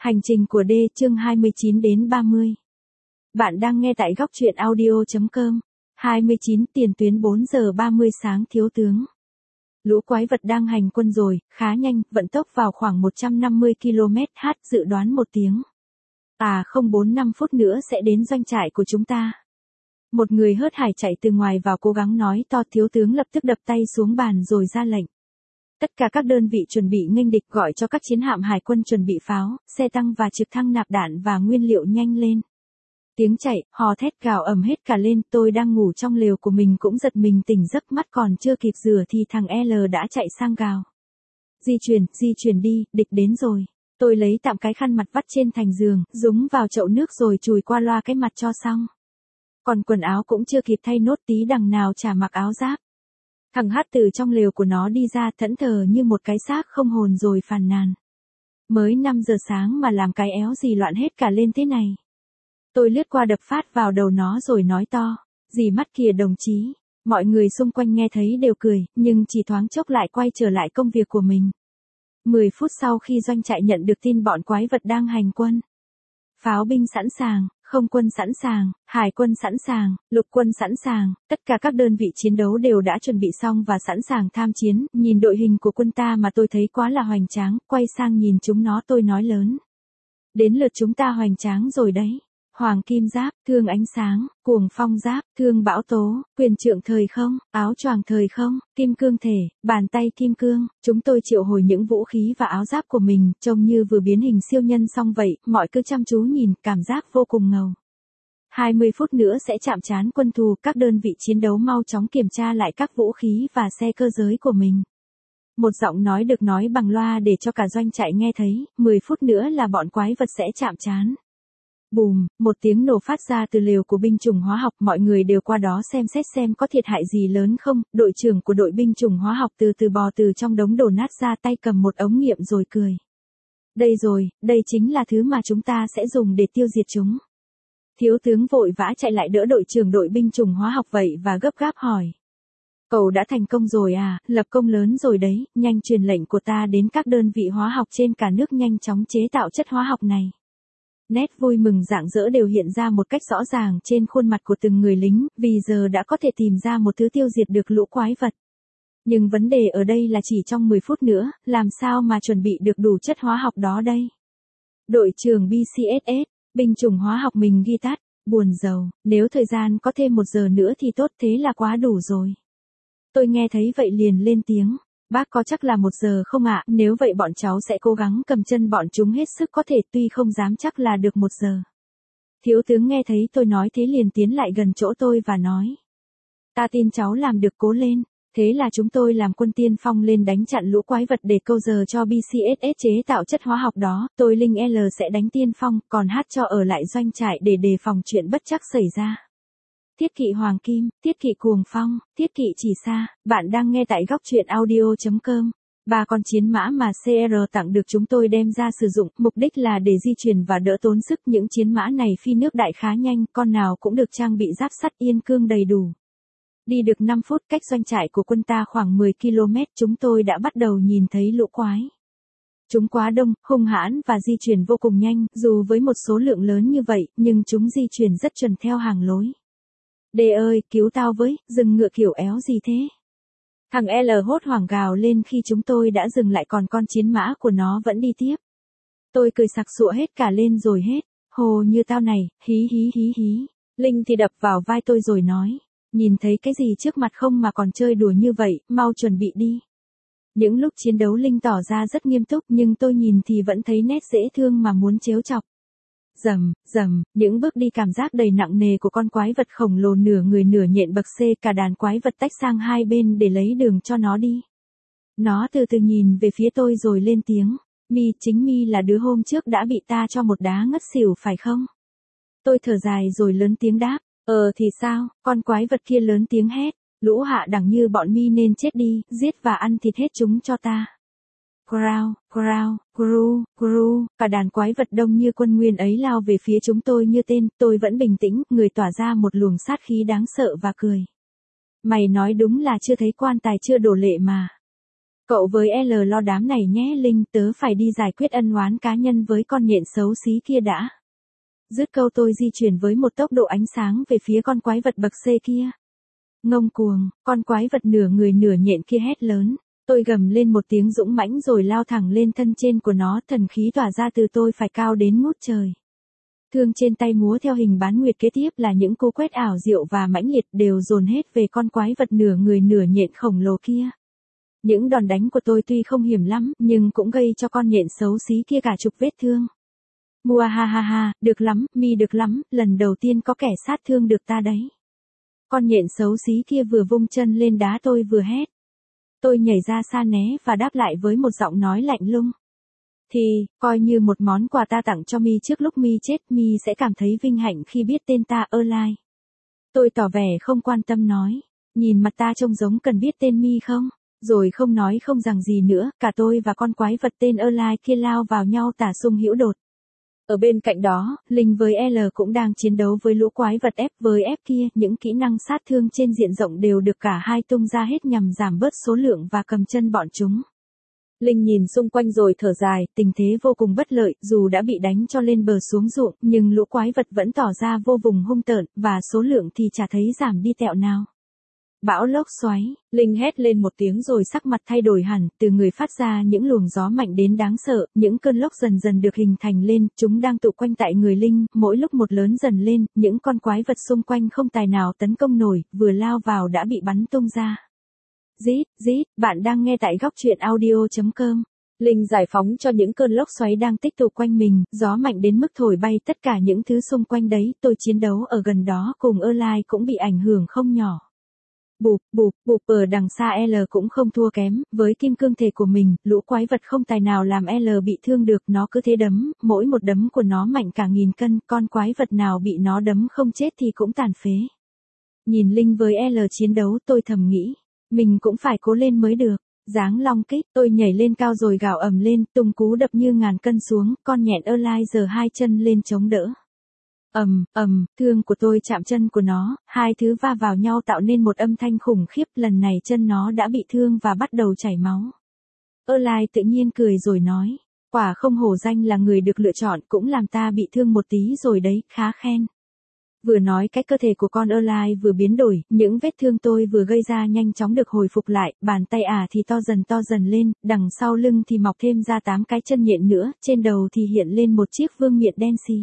Hành trình của D chương 29 đến 30. Bạn đang nghe tại góc truyện audio.com. 29 tiền tuyến 4 giờ 30 sáng thiếu tướng. Lũ quái vật đang hành quân rồi, khá nhanh, vận tốc vào khoảng 150 km/h, dự đoán 1 tiếng. Không 4-5 phút nữa sẽ đến doanh trại của chúng ta. Một người hớt hải chạy từ ngoài vào cố gắng nói to, thiếu tướng lập tức đập tay xuống bàn rồi ra lệnh. Tất cả các đơn vị chuẩn bị nghênh địch, gọi cho các chiến hạm hải quân chuẩn bị pháo, xe tăng và trực thăng nạp đạn và nguyên liệu nhanh lên. Tiếng chạy, hò thét gào ầm hết cả lên, tôi đang ngủ trong lều của mình cũng giật mình tỉnh giấc, mắt còn chưa kịp rửa thì thằng L đã chạy sang gào. Di chuyển đi, địch đến rồi. Tôi lấy tạm cái khăn mặt vắt trên thành giường, dúng vào chậu nước rồi chùi qua loa cái mặt cho xong. Còn quần áo cũng chưa kịp thay nốt tí đằng nào chả mặc áo giáp. Thằng Hát từ trong lều của nó đi ra thẫn thờ như một cái xác không hồn rồi phàn nàn. Mới 5 giờ sáng mà làm cái éo gì loạn hết cả lên thế này. Tôi lướt qua đập phát vào đầu nó rồi nói to, dì mắt kìa đồng chí. Mọi người xung quanh nghe thấy đều cười, nhưng chỉ thoáng chốc lại quay trở lại công việc của mình. 10 phút sau khi doanh trại nhận được tin bọn quái vật đang hành quân. Pháo binh sẵn sàng, không quân sẵn sàng, hải quân sẵn sàng, lục quân sẵn sàng, tất cả các đơn vị chiến đấu đều đã chuẩn bị xong và sẵn sàng tham chiến. Nhìn đội hình của quân ta mà tôi thấy quá là hoành tráng, quay sang nhìn chúng nó tôi nói lớn. Đến lượt chúng ta hoành tráng rồi đấy. Hoàng kim giáp, thương ánh sáng, cuồng phong giáp, thương bão tố, quyền trượng thời không, áo choàng thời không, kim cương thể, bàn tay kim cương. Chúng tôi triệu hồi những vũ khí và áo giáp của mình, trông như vừa biến hình siêu nhân xong vậy, mọi cứ chăm chú nhìn, cảm giác vô cùng ngầu. 20 phút nữa sẽ chạm trán quân thù, các đơn vị chiến đấu mau chóng kiểm tra lại các vũ khí và xe cơ giới của mình. Một giọng nói được nói bằng loa để cho cả doanh trại nghe thấy, 10 phút nữa là bọn quái vật sẽ chạm trán. Bùm, một tiếng nổ phát ra từ lều của binh chủng hóa học, mọi người đều qua đó xem xét xem có thiệt hại gì lớn không. Đội trưởng của đội binh chủng hóa học từ từ bò từ trong đống đổ nát ra, tay cầm một ống nghiệm rồi cười. Đây rồi, đây chính là thứ mà chúng ta sẽ dùng để tiêu diệt chúng. Thiếu tướng vội vã chạy lại đỡ đội trưởng đội binh chủng hóa học vậy và gấp gáp hỏi. Cậu đã thành công rồi à, lập công lớn rồi đấy, nhanh truyền lệnh của ta đến các đơn vị hóa học trên cả nước nhanh chóng chế tạo chất hóa học này. Nét vui mừng rạng rỡ đều hiện ra một cách rõ ràng trên khuôn mặt của từng người lính, vì giờ đã có thể tìm ra một thứ tiêu diệt được lũ quái vật. Nhưng vấn đề ở đây là chỉ trong 10 phút nữa, làm sao mà chuẩn bị được đủ chất hóa học đó đây? Đội trưởng BCSS, binh chủng hóa học mình ghi tắt, buồn rầu, nếu thời gian có thêm 1 giờ nữa thì tốt, thế là quá đủ rồi. Tôi nghe thấy vậy liền lên tiếng. Bác có chắc là 1 giờ không ạ? Nếu vậy bọn cháu sẽ cố gắng cầm chân bọn chúng hết sức có thể, tuy không dám chắc là được 1 giờ. Thiếu tướng nghe thấy tôi nói thế liền tiến lại gần chỗ tôi và nói. Ta tin cháu làm được, cố lên. Thế là chúng tôi làm quân tiên phong lên đánh chặn lũ quái vật để câu giờ cho BCSS chế tạo chất hóa học đó. Tôi Linh L sẽ đánh tiên phong, còn H cho ở lại doanh trại để đề phòng chuyện bất trắc xảy ra. Thiết kỵ hoàng kim, thiết kỵ cuồng phong, thiết kỵ chỉ xa, bạn đang nghe tại góc truyện audio.com. 3 con chiến mã mà CR tặng được chúng tôi đem ra sử dụng, mục đích là để di chuyển và đỡ tốn sức. Những chiến mã này phi nước đại khá nhanh, con nào cũng được trang bị giáp sắt yên cương đầy đủ. Đi được 5 phút cách doanh trại của quân ta khoảng 10 km, chúng tôi đã bắt đầu nhìn thấy lũ quái. Chúng quá đông, hung hãn và di chuyển vô cùng nhanh, dù với một số lượng lớn như vậy, nhưng chúng di chuyển rất chuẩn theo hàng lối. Đê ơi, cứu tao với, dừng ngựa kiểu éo gì thế? Thằng L hốt hoảng gào lên khi chúng tôi đã dừng lại, còn con chiến mã của nó vẫn đi tiếp. Tôi cười sặc sụa hết cả lên rồi hết, hồ như tao này, hí hí hí hí. Linh thì đập vào vai tôi rồi nói, nhìn thấy cái gì trước mặt không mà còn chơi đùa như vậy, mau chuẩn bị đi. Những lúc chiến đấu Linh tỏ ra rất nghiêm túc nhưng tôi nhìn thì vẫn thấy nét dễ thương mà muốn trêu chọc. Rầm, những bước đi cảm giác đầy nặng nề của con quái vật khổng lồ nửa người nửa nhện bậc C, cả đàn quái vật tách sang hai bên để lấy đường cho nó đi. Nó từ từ nhìn về phía tôi rồi lên tiếng, chính mi là đứa hôm trước đã bị ta cho một đá ngất xỉu phải không? Tôi thở dài rồi lớn tiếng đáp, thì sao? Con quái vật kia lớn tiếng hét, lũ hạ đẳng như bọn mi nên chết đi, giết và ăn thịt hết chúng cho ta. Gru, cả đàn quái vật đông như quân nguyên ấy lao về phía chúng tôi như tên, tôi vẫn bình tĩnh, người tỏa ra một luồng sát khí đáng sợ và cười. Mày nói đúng là chưa thấy quan tài chưa đổ lệ mà. Cậu với L lo đám này nhé Linh, tớ phải đi giải quyết ân oán cá nhân với con nhện xấu xí kia đã. Dứt câu tôi di chuyển với một tốc độ ánh sáng về phía con quái vật bậc C kia. Ngông cuồng, con quái vật nửa người nửa nhện kia hét lớn. Tôi gầm lên một tiếng dũng mãnh rồi lao thẳng lên thân trên của nó, thần khí tỏa ra từ tôi phải cao đến ngút trời. Thương trên tay múa theo hình bán nguyệt, kế tiếp là những cú quét ảo diệu và mãnh liệt đều dồn hết về con quái vật nửa người nửa nhện khổng lồ kia. Những đòn đánh của tôi tuy không hiểm lắm, nhưng cũng gây cho con nhện xấu xí kia cả chục vết thương. Mùa ha ha ha, được lắm, mi được lắm, lần đầu tiên có kẻ sát thương được ta đấy. Con nhện xấu xí kia vừa vung chân lên đá tôi vừa hét. Tôi nhảy ra xa né và đáp lại với một giọng nói lạnh lùng. Thì, coi như một món quà ta tặng cho mi trước lúc mi chết, mi sẽ cảm thấy vinh hạnh khi biết tên ta Erlai. Tôi tỏ vẻ không quan tâm nói. Nhìn mặt ta trông giống cần biết tên mi không? Rồi không nói không rằng gì nữa, cả tôi và con quái vật tên Erlai kia lao vào nhau tả sung hữu đột. Ở bên cạnh đó, Linh với L cũng đang chiến đấu với lũ quái vật F với F kia, những kỹ năng sát thương trên diện rộng đều được cả hai tung ra hết nhằm giảm bớt số lượng và cầm chân bọn chúng. Linh nhìn xung quanh rồi thở dài, tình thế vô cùng bất lợi, dù đã bị đánh cho lên bờ xuống ruộng, nhưng lũ quái vật vẫn tỏ ra vô cùng hung tợn, và số lượng thì chả thấy giảm đi tẹo nào. Bão lốc xoáy, Linh hét lên một tiếng rồi sắc mặt thay đổi hẳn, từ người phát ra những luồng gió mạnh đến đáng sợ, những cơn lốc dần dần được hình thành lên, chúng đang tụ quanh tại người Linh, mỗi lúc một lớn dần lên, những con quái vật xung quanh không tài nào tấn công nổi, vừa lao vào đã bị bắn tung ra. Rít, bạn đang nghe tại góc truyện audio.com. Linh giải phóng cho những cơn lốc xoáy đang tích tụ quanh mình, gió mạnh đến mức thổi bay tất cả những thứ xung quanh đấy, tôi chiến đấu ở gần đó cùng Erlai cũng bị ảnh hưởng không nhỏ. Bụp, ở đằng xa L cũng không thua kém, với kim cương thể của mình, lũ quái vật không tài nào làm L bị thương được, nó cứ thế đấm, mỗi một đấm của nó mạnh cả 1000 cân, con quái vật nào bị nó đấm không chết thì cũng tàn phế. Nhìn Linh với L chiến đấu tôi thầm nghĩ, mình cũng phải cố lên mới được. Giáng long kích, tôi nhảy lên cao rồi gào ầm lên, tung cú đập như 1000 cân xuống, con nhện Erlai giơ hai chân lên chống đỡ. Thương của tôi chạm chân của nó, hai thứ va vào nhau tạo nên một âm thanh khủng khiếp, lần này chân nó đã bị thương và bắt đầu chảy máu. Erlai tự nhiên cười rồi nói, quả không hổ danh là người được lựa chọn, cũng làm ta bị thương một tí rồi đấy, khá khen. Vừa nói cái cơ thể của con Erlai vừa biến đổi, những vết thương tôi vừa gây ra nhanh chóng được hồi phục lại, bàn tay thì to dần lên, đằng sau lưng thì mọc thêm ra 8 cái chân nhện nữa, trên đầu thì hiện lên một chiếc vương miện đen xì.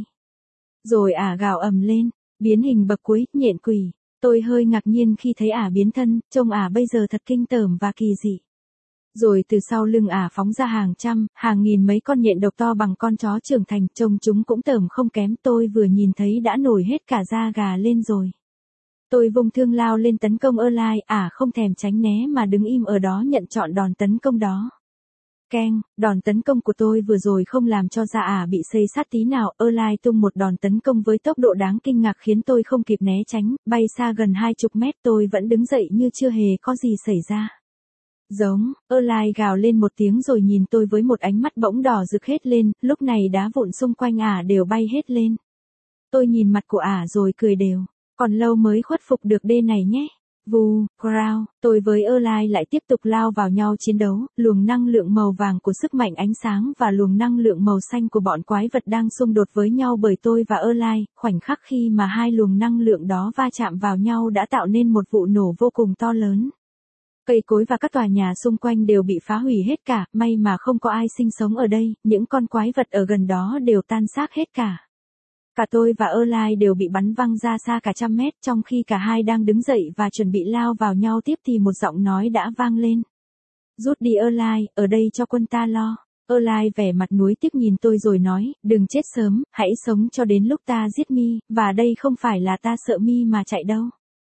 Rồi gào ầm lên, biến hình bậc cuối, nhện quỷ. Tôi hơi ngạc nhiên khi thấy biến thân, trông bây giờ thật kinh tởm và kỳ dị. Rồi từ sau lưng phóng ra hàng trăm, hàng nghìn mấy con nhện độc to bằng con chó trưởng thành, trông chúng cũng tởm không kém, tôi vừa nhìn thấy đã nổi hết cả da gà lên rồi. Tôi vung thương lao lên tấn công Erlai, không thèm tránh né mà đứng im ở đó nhận trọn đòn tấn công đó. Keng, đòn tấn công của tôi vừa rồi không làm cho da bị xây sát tí nào, Erlai tung một đòn tấn công với tốc độ đáng kinh ngạc khiến tôi không kịp né tránh, bay xa gần 20 mét, tôi vẫn đứng dậy như chưa hề có gì xảy ra. Giống, Erlai gào lên một tiếng rồi nhìn tôi với một ánh mắt bỗng đỏ rực hết lên, lúc này đá vụn xung quanh đều bay hết lên. Tôi nhìn mặt của rồi cười đều, còn lâu mới khuất phục được đê này nhé. Vù, Crow, tôi với Erlai lại tiếp tục lao vào nhau chiến đấu, luồng năng lượng màu vàng của sức mạnh ánh sáng và luồng năng lượng màu xanh của bọn quái vật đang xung đột với nhau bởi tôi và Erlai, khoảnh khắc khi mà hai luồng năng lượng đó va chạm vào nhau đã tạo nên một vụ nổ vô cùng to lớn. Cây cối và các tòa nhà xung quanh đều bị phá hủy hết cả, may mà không có ai sinh sống ở đây, những con quái vật ở gần đó đều tan xác hết cả. Cả tôi và Erlai đều bị bắn văng ra xa cả 100 mét, trong khi cả hai đang đứng dậy và chuẩn bị lao vào nhau tiếp thì một giọng nói đã vang lên. Rút đi Erlai, ở đây cho quân ta lo. Erlai vẻ mặt nuối tiếc nhìn tôi rồi nói, đừng chết sớm, hãy sống cho đến lúc ta giết mi, và đây không phải là ta sợ mi mà chạy đâu.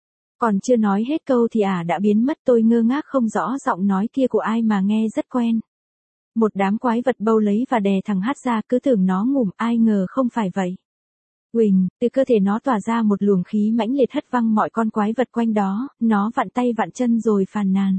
Còn chưa nói hết câu thì đã biến mất, tôi ngơ ngác không rõ giọng nói kia của ai mà nghe rất quen. Một đám quái vật bâu lấy và đè thằng H ra, cứ tưởng nó ngủm, ai ngờ không phải vậy. Huỳnh, từ cơ thể nó tỏa ra một luồng khí mãnh liệt hất văng mọi con quái vật quanh đó, nó vặn tay vặn chân rồi phàn nàn.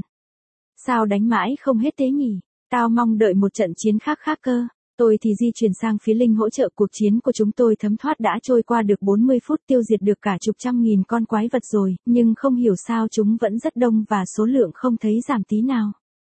Sao đánh mãi không hết thế nhỉ? Tao mong đợi một trận chiến khác cơ. Tôi thì di chuyển sang phía Linh hỗ trợ, cuộc chiến của chúng tôi thấm thoát đã trôi qua được 40 phút, tiêu diệt được cả chục trăm nghìn con quái vật rồi, nhưng không hiểu sao chúng vẫn rất đông và số lượng không thấy giảm tí nào.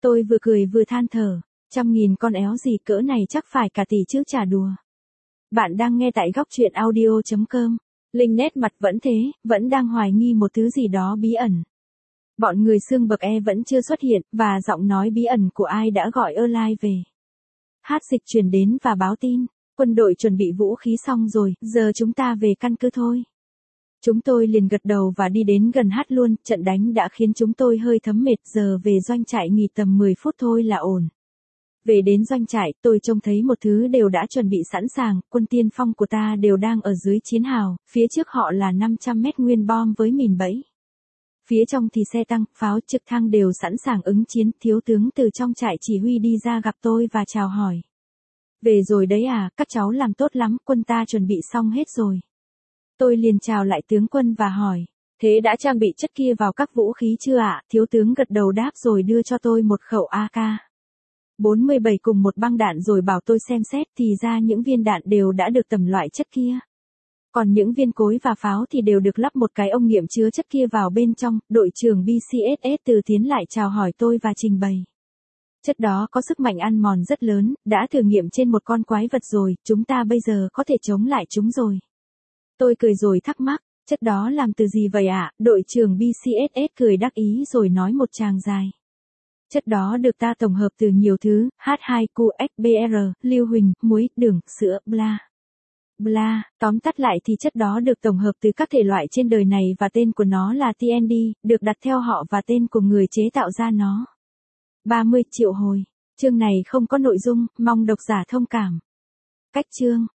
Tôi vừa cười vừa than thở, 100.000 con éo gì cỡ này chắc phải cả tỷ chứ chả đùa. Bạn đang nghe tại góc truyện audio.com. Linh nét mặt vẫn thế, vẫn đang hoài nghi một thứ gì đó bí ẩn. Bọn người xương bậc E vẫn chưa xuất hiện, và giọng nói bí ẩn của ai đã gọi Erlai về. Hát dịch truyền đến và báo tin, quân đội chuẩn bị vũ khí xong rồi, giờ chúng ta về căn cứ thôi. Chúng tôi liền gật đầu và đi đến gần hát luôn, trận đánh đã khiến chúng tôi hơi thấm mệt, giờ về doanh trại nghỉ tầm 10 phút thôi là ổn. Về đến doanh trại, tôi trông thấy một thứ đều đã chuẩn bị sẵn sàng, quân tiên phong của ta đều đang ở dưới chiến hào, phía trước họ là 500 mét nguyên bom với mìn bẫy. Phía trong thì xe tăng, pháo, trực thăng đều sẵn sàng ứng chiến, thiếu tướng từ trong trại chỉ huy đi ra gặp tôi và chào hỏi. Về rồi đấy à, các cháu làm tốt lắm, quân ta chuẩn bị xong hết rồi. Tôi liền chào lại tướng quân và hỏi, thế đã trang bị chất kia vào các vũ khí chưa ạ? Thiếu tướng gật đầu đáp rồi đưa cho tôi một khẩu AK-47 cùng một băng đạn rồi bảo tôi xem xét, thì ra những viên đạn đều đã được tẩm loại chất kia. Còn những viên cối và pháo thì đều được lắp một cái ống nghiệm chứa chất kia vào bên trong. Đội trưởng BCSS Từ tiến lại chào hỏi tôi và trình bày. Chất đó có sức mạnh ăn mòn rất lớn, đã thử nghiệm trên một con quái vật rồi, chúng ta bây giờ có thể chống lại chúng rồi. Tôi cười rồi thắc mắc, chất đó làm từ gì vậy ạ? Đội trưởng BCSS cười đắc ý rồi nói một tràng dài. Chất đó được ta tổng hợp từ nhiều thứ, H2QXBR, lưu huỳnh, muối, đường, sữa, bla. Bla, tóm tắt lại thì chất đó được tổng hợp từ các thể loại trên đời này và tên của nó là TND, được đặt theo họ và tên của người chế tạo ra nó. 30 triệu hồi. Chương này không có nội dung, mong độc giả thông cảm. Cách chương.